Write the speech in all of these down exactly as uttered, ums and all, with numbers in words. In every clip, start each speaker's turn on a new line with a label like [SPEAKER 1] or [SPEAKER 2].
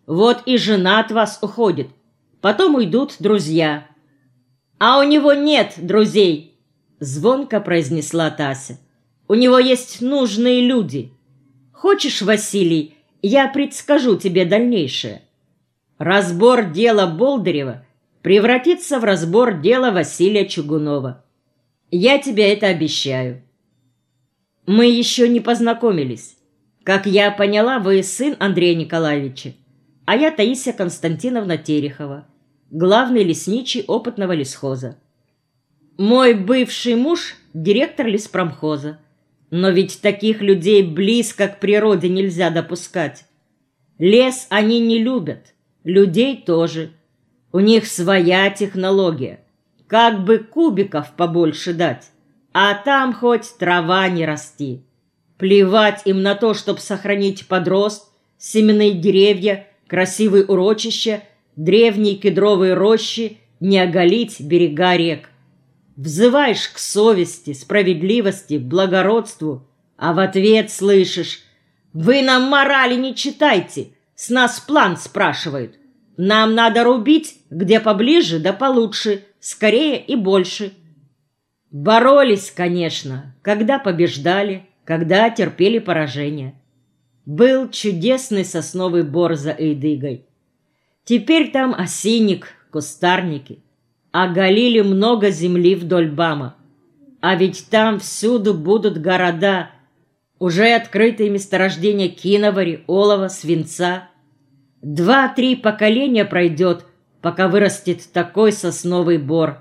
[SPEAKER 1] Вот и жена от вас уходит. Потом уйдут друзья». «А у него нет друзей», — звонко произнесла Тася. «У него есть нужные люди. Хочешь, Василий, я предскажу тебе дальнейшее? Разбор дела Болдырева превратится в разбор дела Василия Чугунова. Я тебе это обещаю. Мы еще не познакомились. Как я поняла, вы сын Андрея Николаевича, а я Таисия Константиновна Терехова, главный лесничий опытного лесхоза. Мой бывший муж – директор леспромхоза. Но ведь таких людей близко к природе нельзя допускать. Лес они не любят, людей тоже. У них своя технология. Как бы кубиков побольше дать, а там хоть трава не расти. Плевать им на то, чтобы сохранить подрост, семенные деревья, красивые урочища, древние кедровые рощи, не оголить берега рек. Взываешь к совести, справедливости, благородству, а в ответ слышишь: «Вы нам морали не читайте, с нас план спрашивают. Нам надо рубить, где поближе да получше, скорее и больше». Боролись, конечно, когда побеждали, когда терпели поражение. Был чудесный сосновый бор за Эйдыгой. Теперь там осинник, кустарники. Оголили много земли вдоль Бама. А ведь там всюду будут города, уже открытые месторождения киновари, олова, свинца. Два-три поколения пройдет, пока вырастет такой сосновый бор.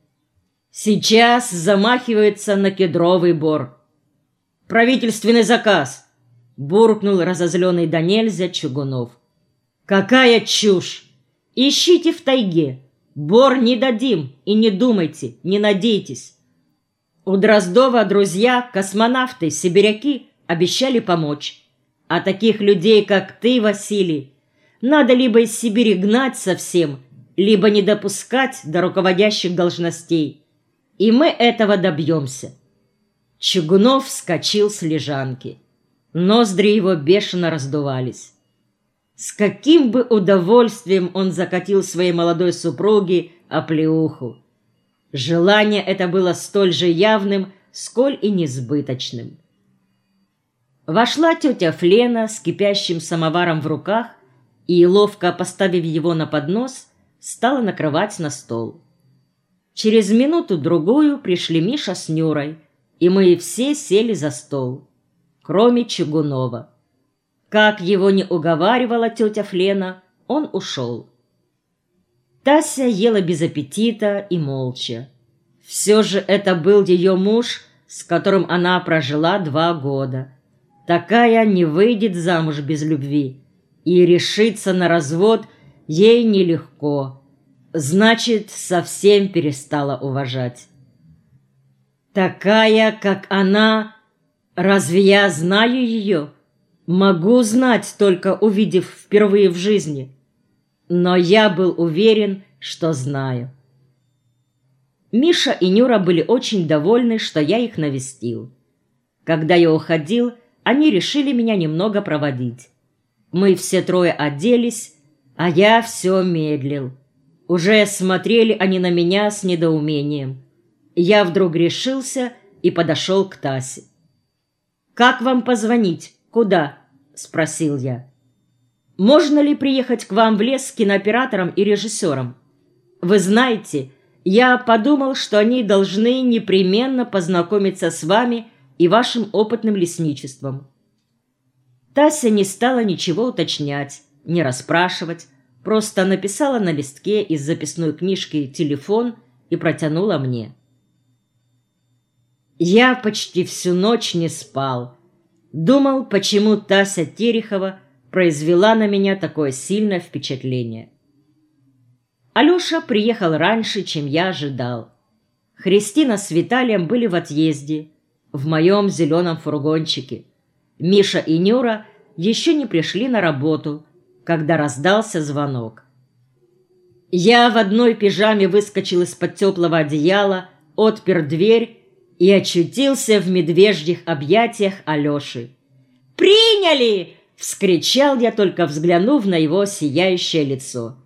[SPEAKER 1] Сейчас замахивается на кедровый бор. «Правительственный заказ!» — буркнул разозленный до нельзя Чугунов. «Какая чушь! Ищите в тайге! Бор не дадим, и не думайте, не надейтесь!» У Дроздова друзья, космонавты, сибиряки обещали помочь. А таких людей, как ты, Василий, надо либо из Сибири гнать совсем, либо не допускать до руководящих должностей. И мы этого добьемся. Чугунов вскочил с лежанки. Ноздри его бешено раздувались. С каким бы удовольствием он закатил своей молодой супруге оплеуху. Желание это было столь же явным, сколь и несбыточным. Вошла тетя Флена с кипящим самоваром в руках и, ловко поставив его на поднос, стала накрывать на стол. Через минуту-другую пришли Миша с Нюрой, и мы все сели за стол, кроме Чугунова. Как его не уговаривала тетя Флена, он ушел. Тася ела без аппетита и молча. Все же это был ее муж, с которым она прожила два года. Такая не выйдет замуж без любви, и решиться на развод ей нелегко. Значит, совсем перестала уважать. Такая, как она, разве я знаю ее? Могу знать, только увидев впервые в жизни. Но я был уверен, что знаю. Миша и Нюра были очень довольны, что я их навестил. Когда я уходил, они решили меня немного проводить. Мы все трое оделись, а я все медлил. Уже смотрели они на меня с недоумением. Я вдруг решился и подошел к Тасе. «Как вам позвонить? Куда?» — спросил я. «Можно ли приехать к вам в лес с кинооператором и режиссером? Вы знаете, я подумал, что они должны непременно познакомиться с вами и вашим опытным лесничеством». Тася не стала ничего уточнять, не расспрашивать, просто написала на листке из записной книжки телефон и протянула мне. Я почти всю ночь не спал. Думал, почему Тася Терехова произвела на меня такое сильное впечатление. Алеша приехал раньше, чем я ожидал. Христина с Виталием были в отъезде, в моем зеленом фургончике. Миша и Нюра еще не пришли на работу, когда раздался звонок. Я в одной пижаме выскочил из-под теплого одеяла, отпер дверь и очутился в медвежьих объятиях Алеши. «Приняли! Вскричал я, только взглянув на его сияющее лицо.